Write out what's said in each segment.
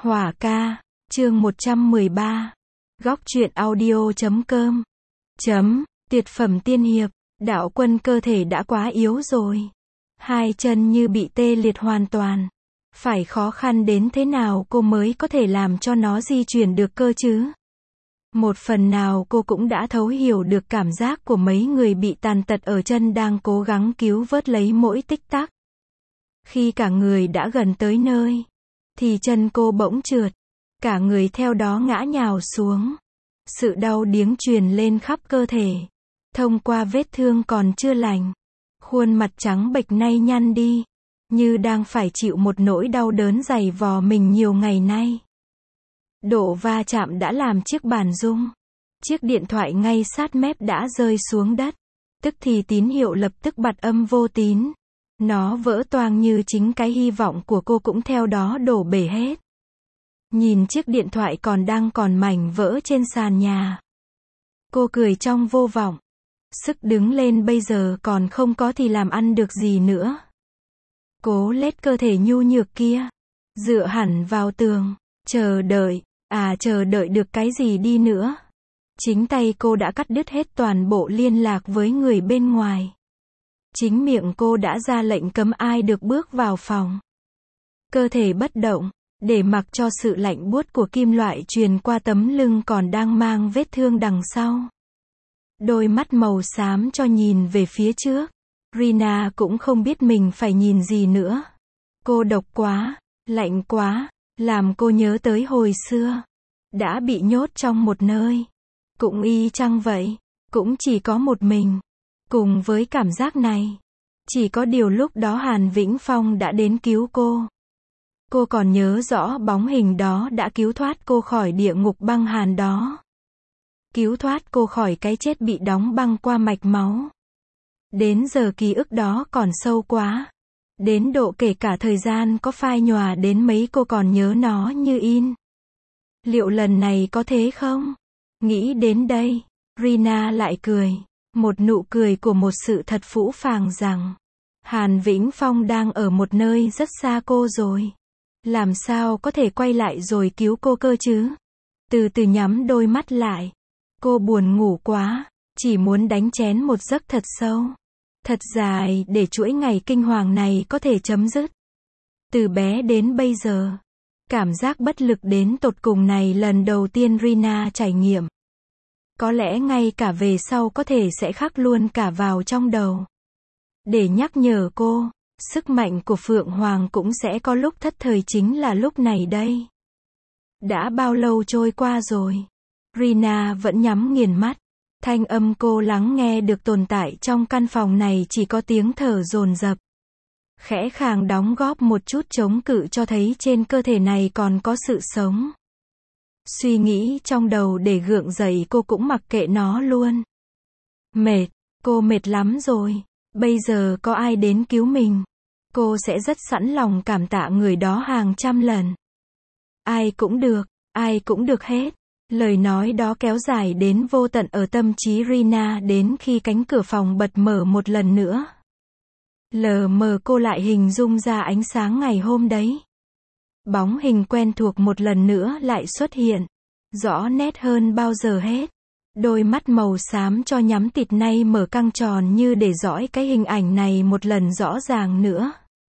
Hỏa ca, chương 113. Góc truyện audio.com. Tuyệt phẩm tiên hiệp, đạo quân cơ thể đã quá yếu rồi. Hai chân như bị tê liệt hoàn toàn. Phải khó khăn đến thế nào cô mới có thể làm cho nó di chuyển được cơ chứ? Một phần nào cô cũng đã thấu hiểu được cảm giác của mấy người bị tàn tật ở chân đang cố gắng cứu vớt lấy mỗi tích tắc. Khi cả người đã gần tới nơi, thì chân cô bỗng trượt, cả người theo đó ngã nhào xuống. Sự đau điếng truyền lên khắp cơ thể. Thông qua vết thương còn chưa lành, khuôn mặt trắng bệch nay nhăn đi, như đang phải chịu một nỗi đau đớn dày vò mình nhiều ngày nay. Độ va chạm đã làm chiếc bàn rung. Chiếc điện thoại ngay sát mép đã rơi xuống đất. Tức thì tín hiệu lập tức bật âm vô tín. Nó vỡ toang như chính cái hy vọng của cô cũng theo đó đổ bể hết. Nhìn chiếc điện thoại còn mảnh vỡ trên sàn nhà, cô cười trong vô vọng. Sức đứng lên bây giờ còn không có thì làm ăn được gì nữa. Cố lết cơ thể nhu nhược kia, dựa hẳn vào tường, chờ đợi. Chờ đợi được cái gì đi nữa. Chính tay cô đã cắt đứt hết toàn bộ liên lạc với người bên ngoài. Chính miệng cô đã ra lệnh cấm ai được bước vào phòng. Cơ thể bất động, để mặc cho sự lạnh buốt của kim loại truyền qua tấm lưng còn đang mang vết thương đằng sau. Đôi mắt màu xám cho nhìn về phía trước. Rina cũng không biết mình phải nhìn gì nữa. Cô độc quá, lạnh quá, làm cô nhớ tới hồi xưa. Đã bị nhốt trong một nơi. Cũng y chang vậy, cũng chỉ có một mình. Cùng với cảm giác này, chỉ có điều lúc đó Hàn Vĩnh Phong đã đến cứu cô. Cô còn nhớ rõ bóng hình đó đã cứu thoát cô khỏi địa ngục băng hàn đó. Cứu thoát cô khỏi cái chết bị đóng băng qua mạch máu. Đến giờ ký ức đó còn sâu quá. Đến độ kể cả thời gian có phai nhòa đến mấy cô còn nhớ nó như in. Liệu lần này có thế không? Nghĩ đến đây, Rina lại cười. Một nụ cười của một sự thật phũ phàng rằng Hàn Vĩnh Phong đang ở một nơi rất xa cô rồi. Làm sao có thể quay lại rồi cứu cô cơ chứ? Từ từ nhắm đôi mắt lại. Cô buồn ngủ quá, chỉ muốn đánh chén một giấc thật sâu, thật dài để chuỗi ngày kinh hoàng này có thể chấm dứt. Từ bé đến bây giờ, cảm giác bất lực đến tột cùng này lần đầu tiên Rina trải nghiệm. Có lẽ ngay cả về sau có thể sẽ khắc luôn cả vào trong đầu. Để nhắc nhở cô, sức mạnh của Phượng Hoàng cũng sẽ có lúc thất thời, chính là lúc này đây. Đã bao lâu trôi qua rồi? Rina vẫn nhắm nghiền mắt. Thanh âm cô lắng nghe được tồn tại trong căn phòng này chỉ có tiếng thở dồn dập. Khẽ khàng đóng góp một chút chống cự cho thấy trên cơ thể này còn có sự sống. Suy nghĩ trong đầu để gượng dậy cô cũng mặc kệ nó luôn. Mệt, cô mệt lắm rồi. Bây giờ có ai đến cứu mình, cô sẽ rất sẵn lòng cảm tạ người đó hàng trăm lần. Ai cũng được hết. Lời nói đó kéo dài đến vô tận ở tâm trí Rina đến khi cánh cửa phòng bật mở một lần nữa. Lờ mờ cô lại hình dung ra ánh sáng ngày hôm đấy. Bóng hình quen thuộc một lần nữa lại xuất hiện. Rõ nét hơn bao giờ hết. Đôi mắt màu xám cho nhắm tịt nay mở căng tròn như để dõi cái hình ảnh này một lần rõ ràng nữa.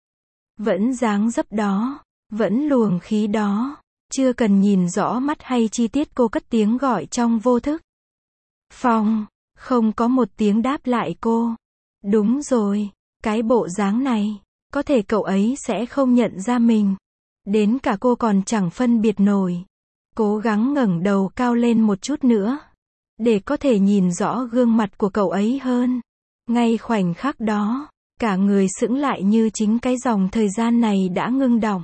Vẫn dáng dấp đó, vẫn luồng khí đó. Chưa cần nhìn rõ mắt hay chi tiết cô cất tiếng gọi trong vô thức. Phong, không có một tiếng đáp lại cô. Đúng rồi, cái bộ dáng này, có thể cậu ấy sẽ không nhận ra mình. Đến cả cô còn chẳng phân biệt nổi. Cố gắng ngẩng đầu cao lên một chút nữa, để có thể nhìn rõ gương mặt của cậu ấy hơn. Ngay khoảnh khắc đó, cả người sững lại như chính cái dòng thời gian này đã ngưng đọng.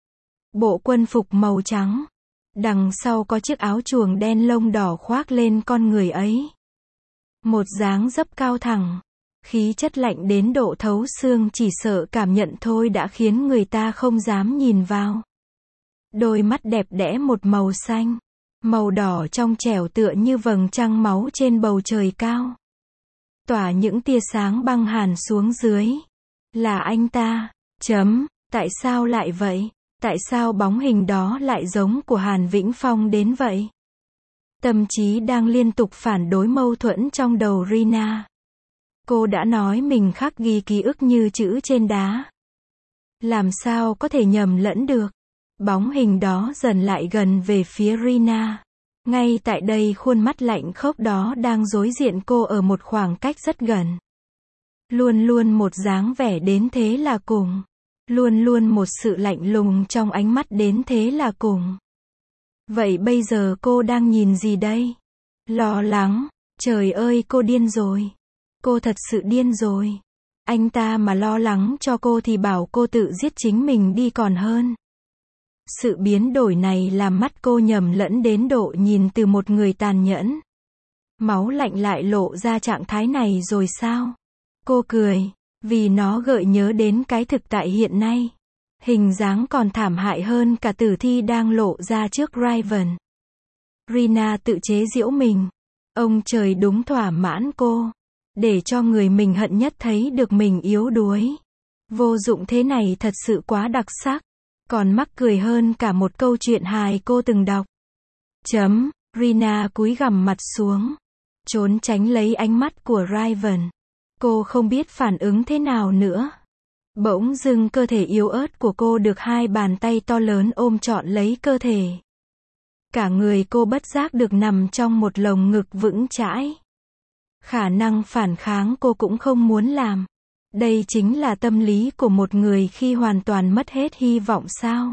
Bộ quân phục màu trắng, đằng sau có chiếc áo choàng đen lông đỏ khoác lên con người ấy. Một dáng dấp cao thẳng, khí chất lạnh đến độ thấu xương, chỉ sợ cảm nhận thôi đã khiến người ta không dám nhìn vào. Đôi mắt đẹp đẽ một màu xanh, màu đỏ trong trẻo tựa như vầng trăng máu trên bầu trời cao. Tỏa những tia sáng băng hàn xuống dưới. Là anh ta. Tại sao lại vậy? Tại sao bóng hình đó lại giống của Hàn Vĩnh Phong đến vậy? Tâm trí đang liên tục phản đối mâu thuẫn trong đầu Rina. Cô đã nói mình khắc ghi ký ức như chữ trên đá. Làm sao có thể nhầm lẫn được? Bóng hình đó dần lại gần về phía Rina. Ngay tại đây khuôn mắt lạnh khốc đó đang đối diện cô ở một khoảng cách rất gần. Luôn luôn một dáng vẻ đến thế là cùng. Luôn luôn một sự lạnh lùng trong ánh mắt đến thế là cùng. Vậy bây giờ cô đang nhìn gì đây? Lo lắng. Trời ơi, cô điên rồi. Cô thật sự điên rồi. Anh ta mà lo lắng cho cô thì bảo cô tự giết chính mình đi còn hơn. Sự biến đổi này làm mắt cô nhầm lẫn đến độ nhìn từ một người tàn nhẫn. Máu lạnh lại lộ ra trạng thái này rồi sao? Cô cười, vì nó gợi nhớ đến cái thực tại hiện nay. Hình dáng còn thảm hại hơn cả tử thi đang lộ ra trước Raven. Rina tự chế giễu mình. Ông trời đúng thỏa mãn cô. Để cho người mình hận nhất thấy được mình yếu đuối. Vô dụng thế này thật sự quá đặc sắc. Còn mắc cười hơn cả một câu chuyện hài cô từng đọc. Rina cúi gằm mặt xuống. Trốn tránh lấy ánh mắt của Raven. Cô không biết phản ứng thế nào nữa. Bỗng dưng cơ thể yếu ớt của cô được hai bàn tay to lớn ôm trọn lấy cơ thể. Cả người cô bất giác được nằm trong một lồng ngực vững chãi. Khả năng phản kháng cô cũng không muốn làm. Đây chính là tâm lý của một người khi hoàn toàn mất hết hy vọng sao?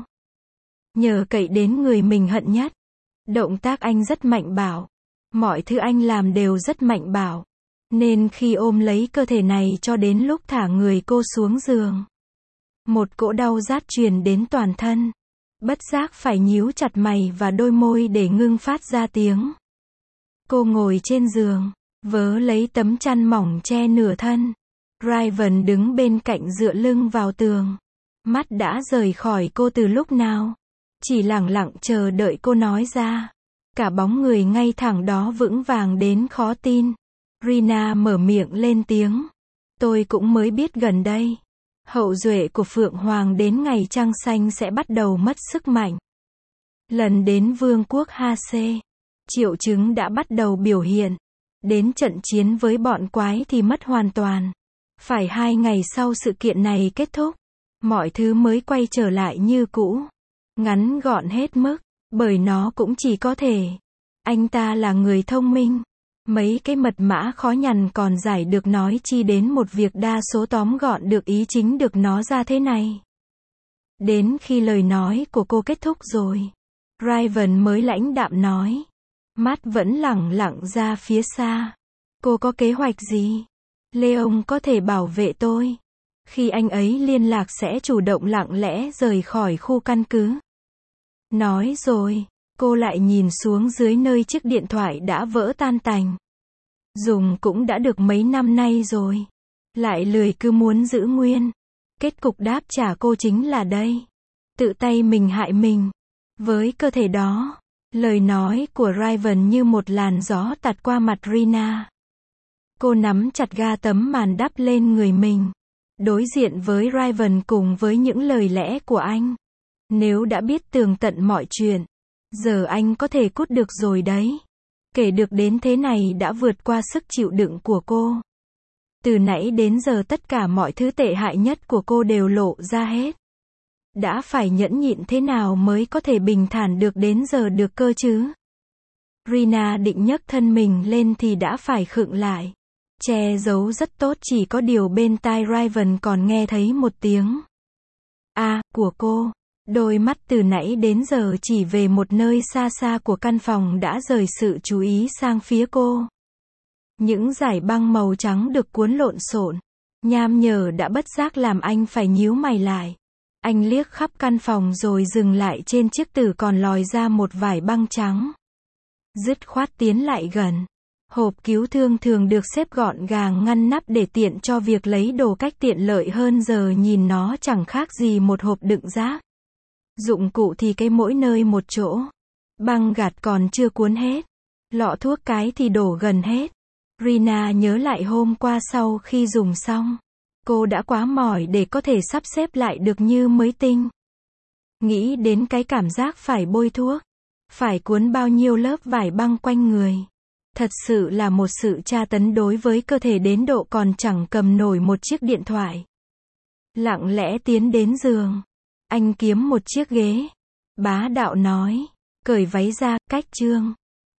Nhờ cậy đến người mình hận nhất. Động tác anh rất mạnh bạo. Mọi thứ anh làm đều rất mạnh bạo. Nên khi ôm lấy cơ thể này cho đến lúc thả người cô xuống giường. Một cỗ đau rát truyền đến toàn thân. Bất giác phải nhíu chặt mày và đôi môi để ngưng phát ra tiếng. Cô ngồi trên giường, vớ lấy tấm chăn mỏng che nửa thân. Raven đứng bên cạnh dựa lưng vào tường. Mắt đã rời khỏi cô từ lúc nào. Chỉ lẳng lặng chờ đợi cô nói ra. Cả bóng người ngay thẳng đó vững vàng đến khó tin. Rina mở miệng lên tiếng. Tôi cũng mới biết gần đây. Hậu duệ của Phượng Hoàng đến ngày trăng xanh sẽ bắt đầu mất sức mạnh. Lần đến Vương quốc HC, triệu chứng đã bắt đầu biểu hiện. Đến trận chiến với bọn quái thì mất hoàn toàn. Phải 2 ngày sau sự kiện này kết thúc, mọi thứ mới quay trở lại như cũ. Ngắn gọn hết mức, bởi nó cũng chỉ có thể. Anh ta là người thông minh. Mấy cái mật mã khó nhằn còn giải được nói chi đến một việc đa số tóm gọn được ý chính được nó ra thế này. Đến khi lời nói của cô kết thúc rồi, Raven mới lãnh đạm nói. Mắt vẫn lẳng lặng ra phía xa. Cô có kế hoạch gì? Leon có thể bảo vệ tôi. Khi anh ấy liên lạc sẽ chủ động lặng lẽ rời khỏi khu căn cứ. Nói rồi, cô lại nhìn xuống dưới nơi chiếc điện thoại đã vỡ tan tành. Dùng cũng đã được mấy năm nay rồi. Lại lười cứ muốn giữ nguyên. Kết cục đáp trả cô chính là đây. Tự tay mình hại mình. Với cơ thể đó, lời nói của Raven như một làn gió tạt qua mặt Rina. Cô nắm chặt ga tấm màn đắp lên người mình. Đối diện với Raven cùng với những lời lẽ của anh. Nếu đã biết tường tận mọi chuyện, giờ anh có thể cút được rồi đấy. Kể được đến thế này đã vượt qua sức chịu đựng của cô. Từ nãy đến giờ tất cả mọi thứ tệ hại nhất của cô đều lộ ra hết. Đã phải nhẫn nhịn thế nào mới có thể bình thản được đến giờ được cơ chứ? Rina định nhấc thân mình lên thì đã phải khựng lại. Che giấu rất tốt, chỉ có điều bên tai Raven còn nghe thấy một tiếng của cô. Đôi mắt từ nãy đến giờ chỉ về một nơi xa xa của căn phòng đã rời sự chú ý sang phía cô. Những dải băng màu trắng được cuốn lộn xộn, nham nhở đã bất giác làm anh phải nhíu mày lại. Anh liếc khắp căn phòng rồi dừng lại trên chiếc tử còn lòi ra một vải băng trắng. Dứt khoát tiến lại gần. Hộp cứu thương thường được xếp gọn gàng ngăn nắp để tiện cho việc lấy đồ cách tiện lợi hơn, giờ nhìn nó chẳng khác gì một hộp đựng rác. Dụng cụ thì cái mỗi nơi một chỗ. Băng gạt còn chưa cuốn hết. Lọ thuốc cái thì đổ gần hết. Rina nhớ lại hôm qua sau khi dùng xong. Cô đã quá mỏi để có thể sắp xếp lại được như mới tinh. Nghĩ đến cái cảm giác phải bôi thuốc, phải cuốn bao nhiêu lớp vải băng quanh người. Thật sự là một sự tra tấn đối với cơ thể đến độ còn chẳng cầm nổi một chiếc điện thoại. Lặng lẽ tiến đến giường. Anh kiếm một chiếc ghế. Bá đạo nói. Cởi váy ra, cách Trương.